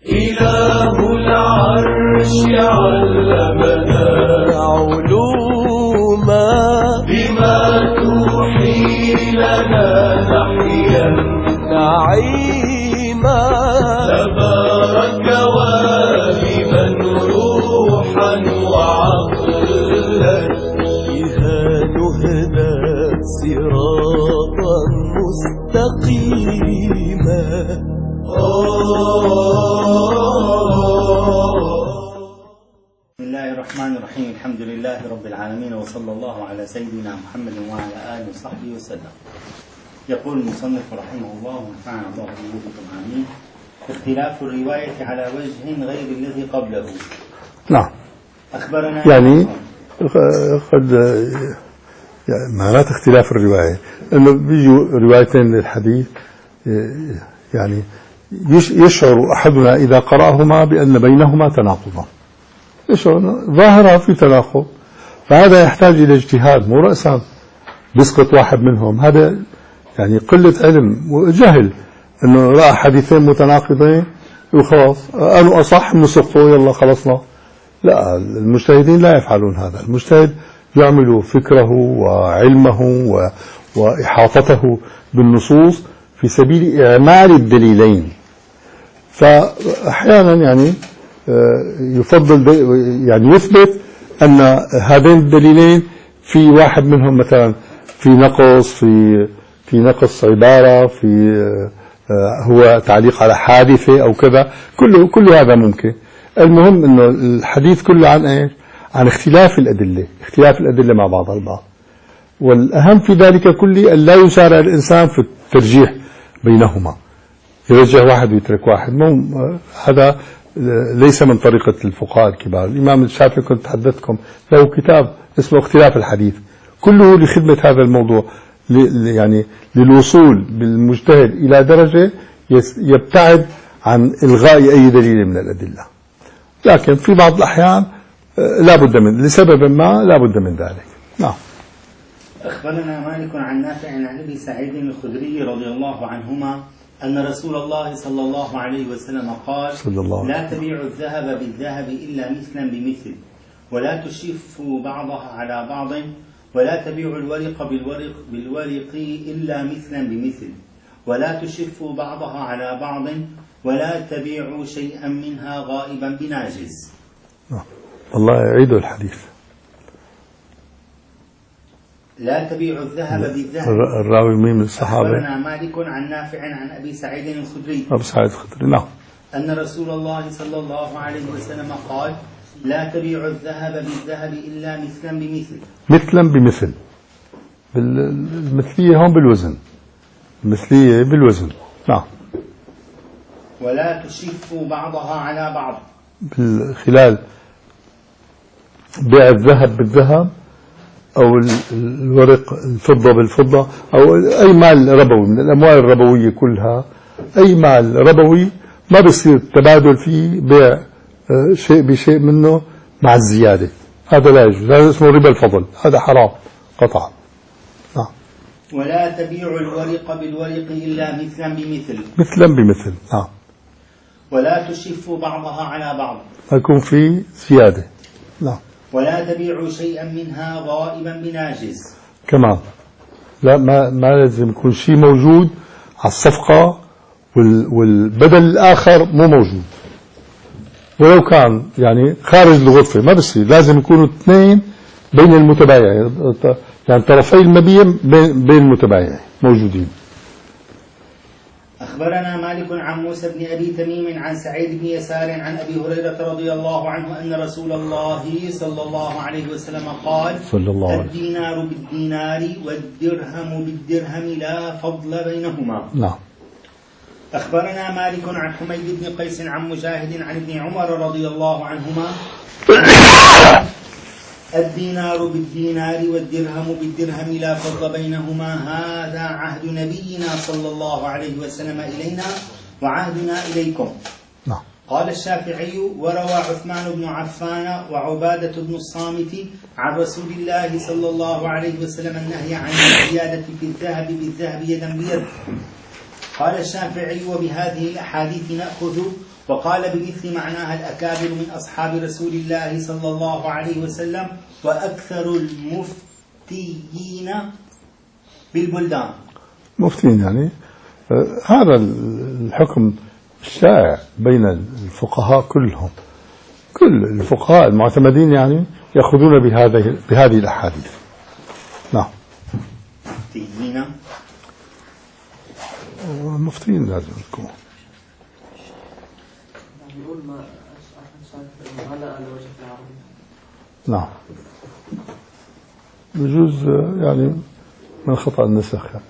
إله العرش علمنا علوما بما توحي لنا نحيا نعيما تبارك والبا روحا وعقلا بها نهدى صراطا مستقيما. بسم الله الرحمن الرحيم. الحمد لله رب العالمين، وصلى الله على سيدنا محمد وعلى آله وصحبه وسلم. يقول المصنف رحمه الله ونفعنا الله بوجودكم آمين: اختلاف الرواية على وجه غير الذي قبله. نعم. أخبرنا يعني قد معنات اختلاف الرواية أنه بيجوا روايتين للحديث، يعني يشعر أحدنا إذا قرأهما بأن بينهما تناقضا، يشعر ظاهرها في تناقض، فهذا يحتاج إلى اجتهاد، مو رأسا بيسقط واحد منهم. هذا يعني قلة علم وجهل، أنه رأى حديثين متناقضين وخلاص أنا أصح مسقطوا يلا خلصنا. لا، المجتهدين لا يفعلون هذا. المجتهد يعمل فكره وعلمه وإحاطته بالنصوص في سبيل إعمال الدليلين. فأحيانا يعني يفضل يعني يثبت أن هذين الدليلين في واحد منهم مثلا في نقص، في نقص عبارة، في هو تعليق على حادثة أو كذا، كل هذا ممكن. المهم أنه الحديث كله عن إيش؟ عن اختلاف الأدلة مع بعض البعض، والأهم في ذلك كله أن لا يسارع الإنسان في الترجيح بينهما، يرجح واحد ويترك واحد. هذا ليس من طريقة الفقهاء الكبار. الإمام الشافعي كنت حدثتكم له كتاب اسمه اختلاف الحديث، كله لخدمة هذا الموضوع، يعني للوصول بالمجتهد إلى درجة يبتعد عن إلغاء أي دليل من الأدلة. لكن في بعض الأحيان لا بد من، لسبب ما لا بد من ذلك. نعم. أخبرنا مالك عن نافع عن أبي سعيد الخدري رضي الله عنهما أن رسول الله صلى الله عليه وسلم قال: لا تبيعوا الذهب بالذهب إلا مثلا بمثل، ولا تشفوا بعضها على بعض، ولا تبيعوا الورق بالورق إلا مثلا بمثل، ولا تشفوا بعضها على بعض، ولا تبيعوا شيئا منها غائبا بناجز. الله يعيد الحديث. لا تبيعوا الذهب بالذهب. الراوي مين من الصحابة؟ أخبرنا مالك عن نافع عن أبي سعيد الخدري. أبو سعيد الخدري. نعم. أن رسول الله صلى الله عليه وسلم قال: لا تبيعوا الذهب بالذهب إلا مثلا بمثل. مثلا بمثل، المثلية هون بالوزن، المثلية بالوزن. نعم. ولا تشفوا بعضها على بعض، خلال بيع الذهب بالذهب أو الورق الفضة بالفضة أو أي مال ربوي من الأموال الربوية كلها، أي مال ربوي ما بصير تبادل فيه، بيع شيء بشيء منه مع الزيادة، هذا لا يجوز، هذا اسمه ربا الفضل، هذا حرام قطعا. نعم. ولا تبيعوا الورق بالورق إلا مثلا بمثل. مثلا بمثل. نعم. ولا تشفوا بعضها على بعض، يكون في زيادة. نعم. ولا تبيعوا شيئا منها غائبا بناجز. كمان لا، ما لازم يكون شيء موجود على الصفقة والبدل الآخر مو موجود، ولو كان يعني خارج الغرفة ما بصير، لازم يكونوا اثنين بين المتبايعين، يعني طرفي المبيع بين المتبايعين موجودين. أخبرنا مالك عن موسى بن أبي تميم عن سعيد بن يسار عن أبي هريرة رضي الله عنه أن رسول الله صلى الله عليه وسلم قال: الدينار بالدينار والدرهم بالدرهم لا فضل بينهما. نعم. أخبرنا مالك عن حميد بن قيس عن مجاهد عن ابن عمر رضي الله عنهما: الدينار بالدينار والدرهم بالدرهم لا فضل بينهما، هذا عهد نبينا صلى الله عليه وسلم إلينا وعهدنا إليكم. نعم. قال الشافعي: وروى عثمان بن عفان وعبادة بن الصامت عن رسول الله صلى الله عليه وسلم النهي عن الزيادة في الذهب بالذهب يدا بيد. قال الشافعي: وبهذه الأحاديث نأخذ وقال بالإثم معناها الأكابر من أصحاب رسول الله صلى الله عليه وسلم وأكثر المفتيين بالبلدان. مفتين يعني هذا الحكم الشائع بين الفقهاء كلهم، كل الفقهاء المعتمدين يعني يأخذون بهذه الأحاديث. نعم. مفتيين مفتين لازم يكون. يقول ما على الوجه العربي. نعم. بجوز يعني من خطأ النسخ يعني.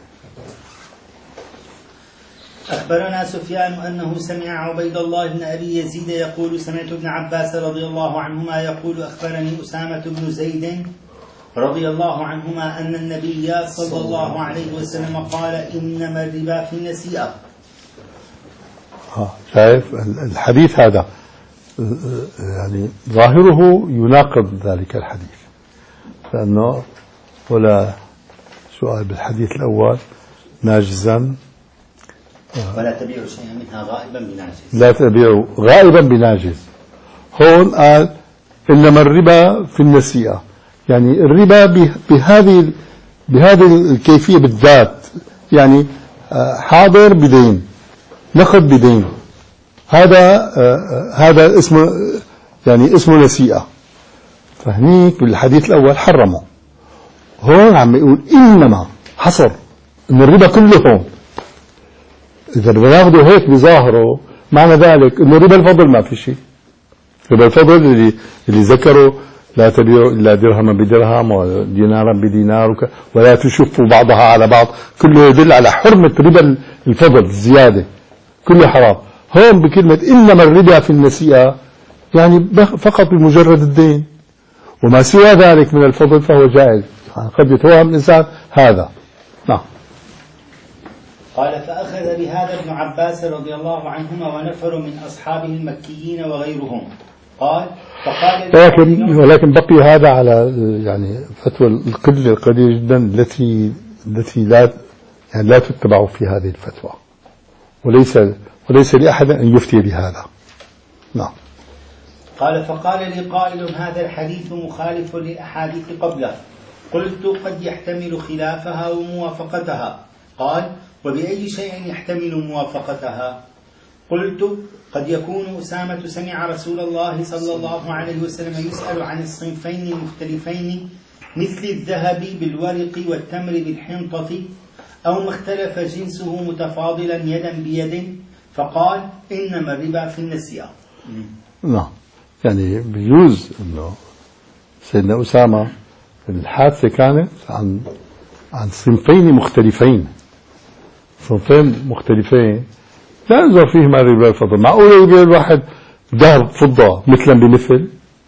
أخبرنا سفيان أنه سمع عبيد الله بن أبي يزيد يقول سمعت ابن عباس رضي الله عنهما يقول أخبرني أسامة بن زيد رضي الله عنهما أن النبي صلى الله عليه وسلم قال إنما الربا في النسيئة. شايف الحديث هذا يعني ظاهره يناقض ذلك الحديث، لأنه ولا سؤال بالحديث الأول ناجزا ولا تبيع شيئا منها غائبا بناجز. لا تبيع غائبا بناجز. هون قال إنما الربا في النسيئة، يعني الربا بهذه الكيفية بالذات، يعني حاضر بدين، نقد بدين، هذا اسمه يعني اسمه نسيئة. فهنيك بالحديث الأول حرمه، هون عم يقول إنما حصر إن الربا كله هون. إذا بناخده هيك بظاهره معنى ذلك إنه ربا الفضل ما في شيء. ربا الفضل اللي ذكره لا تبيعوا إلا درهما بدرهم ودينارا بدينار ولا تشفوا بعضها على بعض، كله يدل على حرمة ربا الفضل الزيادة، كله حرام. هون بكلمة إنما الربا في النسيئة يعني فقط بمجرد الدين، وما سوى ذلك من الفضل فهو جائز، قد يتوهم الإنسان هذا. نعم. قال فأخذ بهذا ابن عباس رضي الله عنهما ونفر من أصحابه المكيين وغيرهم. قال فقال ولكن بقي هذا على يعني فتوى القلة القليلة جدا التي لا تتبع في هذه الفتوى، وليس لأحد أن يفتي بهذا. نعم. قال فقال لي قائل هذا الحديث مخالف للأحاديث قبله. قلت قد يحتمل خلافها وموافقتها. قال وبأي شيء يحتمل موافقتها؟ قلت قد يكون أسامة سمع رسول الله صلى الله عليه وسلم يسأل عن الصنفين المختلفين مثل الذهب بالورق والتمر بالحنطة، أو ما اختلف جنسه متفاضلا يدا بيد، فقال إنما الربا في النسيئة. نعم. يعني بيجوز أنه سيدنا أسامة الحادثة كانت عن صنفين مختلفين، صنفين مختلفين لا ينظر فيهما ربا الفضل. معقولة يبيع الواحد ذهب فضة مثلا بمثل؟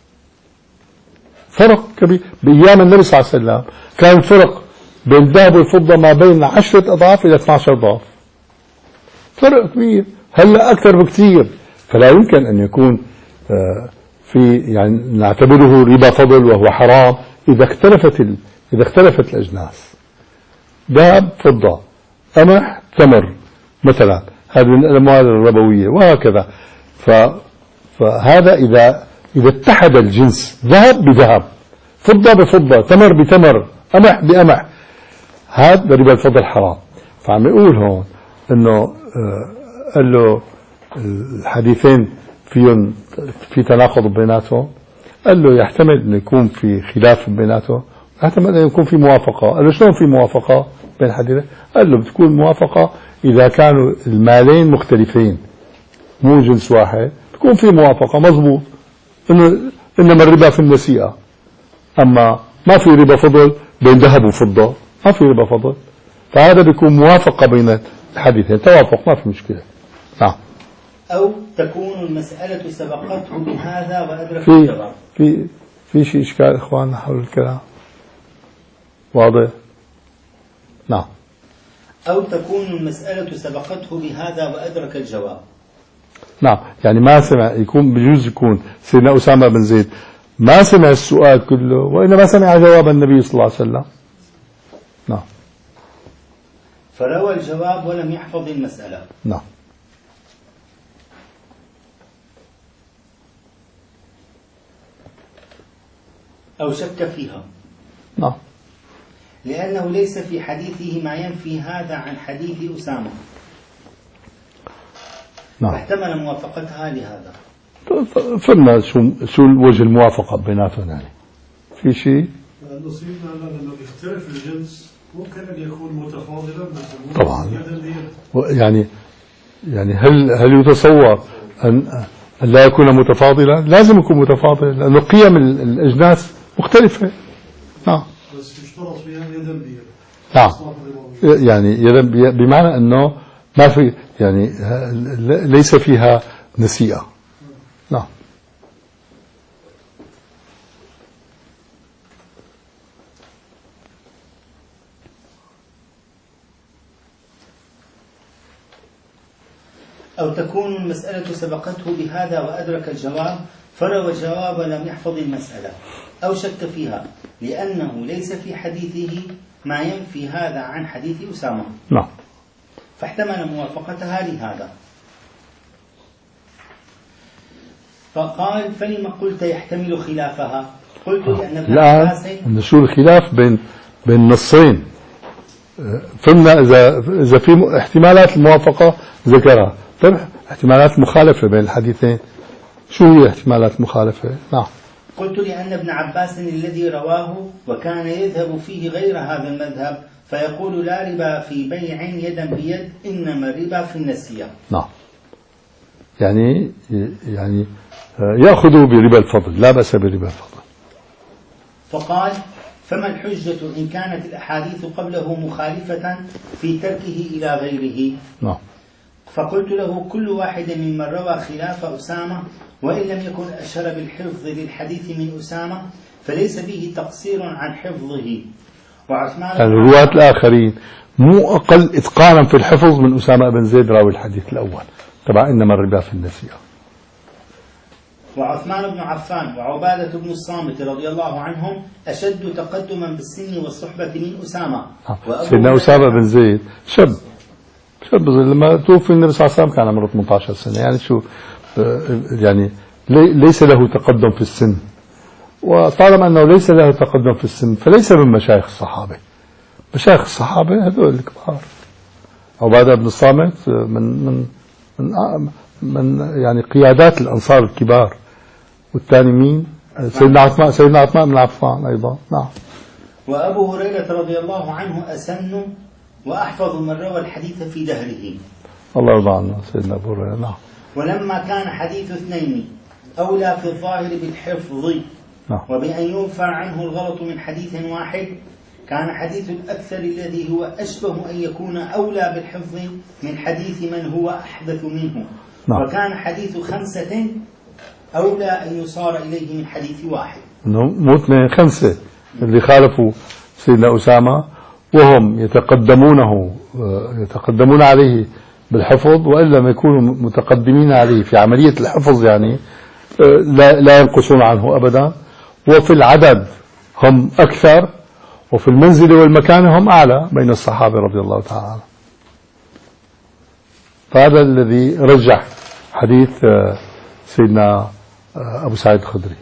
فرق كبير. بأيام النبي صلى الله عليه وسلم كان فرق بين الذهب والفضة ما بين 10 أضعاف إلى 12 ضعف، فرق كبير. هلا أكثر بكثير. فلا يمكن أن يكون في يعني نعتبره ربا فضل وهو حرام إذا اختلفت الأجناس، ذهب فضة قمح تمر مثلا، هذه من الأموال الربوية وهكذا. فهذا إذا اتحد الجنس ذهب بذهب، فضة بفضة، تمر بتمر، قمح بقمح، هذا ربا الفضل حرام. فعم يقول هون إنه قال له الحديثين في تناقض بيناتهم، قال له يحتمل أن يكون في خلاف بيناتهم، يحتمل أن يكون في موافقة. قال له شلون في موافقة بين الحديثين؟ قال له بتكون موافقة إذا كانوا المالين مختلفين مو جنس واحد، تكون في موافقة مضبوط إنما الربا في النسيئة. أما ما في ربا فضل بين ذهب وفضة، ما في ربا فضل، فهذا بيكون موافقة بين الحديثين، توافق، ما في مشكلة. نعم. أو تكون المسألة سبقته بهذا وأدرك الجواب. في شيء إشكال إخواننا حول الكلام واضح؟ نعم. أو تكون المسألة سبقته بهذا وأدرك الجواب. نعم. يعني ما سمع، بجوز يكون سيدنا أسامة بن زيد ما سمع السؤال كله، وإنما سمع جواب النبي صلى الله عليه وسلم. نعم. فروى الجواب ولم يحفظ المسألة. نعم. أو شك فيها. نعم. لأنه ليس في حديثه ما ينفي هذا عن حديث أسامة. نعم. فاحتمل موافقتها لهذا. فهمنا شو وجه الموافقة بيناتهم يعني. في شيء؟ نصيبنا لما بيختلف الجنس ممكن أن يكون متفاضلا طبعا. يعني هل يتصور أن لا يكون متفاضلا؟ لازم يكون متفاضلا لأنه قيم الأجناس مختلفة. نعم. بس يشترط فيها يدا بيد. نعم. يعني يدا بمعنى أنه ما في يعني ليس فيها نسيئة. نعم. أو تكون المسألة سبقته بهذا وأدرك الجواب فروى الجواب ولم يحفظ المسألة أو شك فيها لأنه ليس في حديثه ما ينفي هذا عن حديث أسامة. نعم. فاحتمل موافقتها لهذا. فقال فلما قلت يحتمل خلافها؟ قلت لأن ابن عباس شو الخلاف بين نصين. فهمنا إذا في احتمالات الموافقة ذكرها. طيب احتمالات مخالفة بين الحديثين شو هي احتمالات مخالفة؟ نعم. قلت لأن ابن عباس الذي رواه وكان يذهب فيه غير هذا المذهب فيقول لا ربا في بيع يدا بيد إنما الربا في النسيئة. نعم. يعني يأخذوا بربا الفضل لا بأس بربا الفضل. فقال فما الحجة إن كانت الأحاديث قبله مخالفة في تركه إلى غيره؟ نعم. فقلت له كل واحد ممن روى خلاف أسامة وإن لم يكن أشهر بالحفظ للحديث من أسامة فليس به تقصير عن حفظه. وعثمان يعني الرواة الآخرين مو أقل إتقانا في الحفظ من أسامة بن زيد راوي الحديث الأول تبع إنما الربا في النسيئة. وعثمان بن عفان وعبادة بن الصامت رضي الله عنهم أشد تقدما بالسن والصحبة من أسامة. سيدنا أسامة بن زيد شاب لما توفي النبي صلى الله عليه وسلم كان عمره 18 سنة. يعني شو يعني ليس له تقدم في السن. وطالما أنه ليس له تقدم في السن فليس من مشايخ الصحابة. مشايخ الصحابة هذول الكبار. عبادة بن الصامت من يعني قيادات الأنصار الكبار. والثاني مين؟ سيدنا عثمان بن عفان أيضا. نعم. وأبو هريرة رضي الله عنه أسن وأحفظ من روى الحديث في دهره. الله يرضى عنه سيدنا أبو هريرة. نعم. ولما كان حديث اثنين أولى في الظاهر بالحفظ نعم. وبأن ينفع عنه الغلط من حديث واحد كان حديث الأكثر الذي هو أشبه أن يكون أولى بالحفظ من حديث من هو أحدث منه. نعم. وكان حديث 5 أولى أن يصار إليه من حديث واحد. مو 2 5 اللي خالفوا سيدنا أسامة وهم يتقدمون عليه بالحفظ وإن لم يكونوا متقدمين عليه في عملية الحفظ يعني لا ينقصون عنه أبدا. وفي العدد هم أكثر وفي المنزل والمكان هم أعلى بين الصحابة رضي الله تعالى عنهم. فهذا الذي رجح حديث سيدنا أبو سعيد الخدري.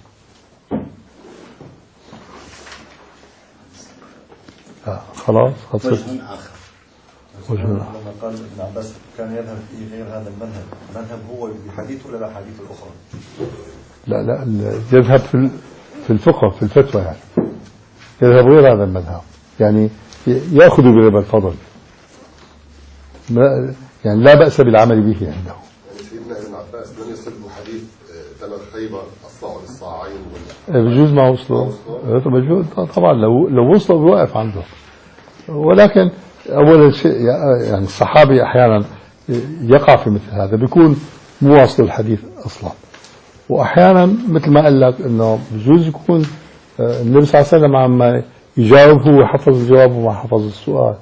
خلاص وجه آخر. لما قال ابن عباس كان يذهب في غير هذا المذهب هو بحديث ولا الأحاديث الأخرى؟ لا يذهب في الفقه في الفتوى يعني يذهب غير هذا المذهب يعني يأخذ بربا الفضل يعني لا بأس بالعمل به عنده. يعني سيدنا ابن عباس لم يصل حديث ثمن خيبر الصاع للصاعين بجوز ما وصلوا طبعا لو وصلوا بوقف عنده. ولكن أول شيء يعني الصحابي أحيانا يقع في مثل هذا بيكون مو واصل الحديث أصلا. وأحيانا مثل ما قال لك إنه بجوز يكون النبي صلى الله عليه وسلم عما يجاوب هو حفظ الجواب وما حفظ السؤال.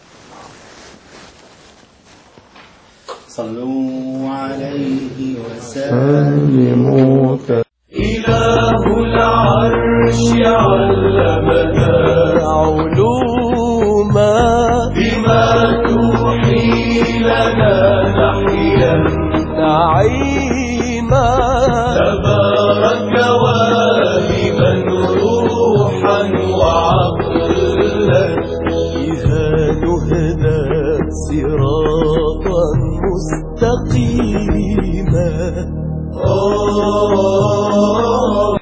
صلوا عليه وسلموا. إله العرش علمنا علوما بما توحي لنا نحيا نعيما تبارك واهبا وعقلا بها نهدى صراطا مستقيما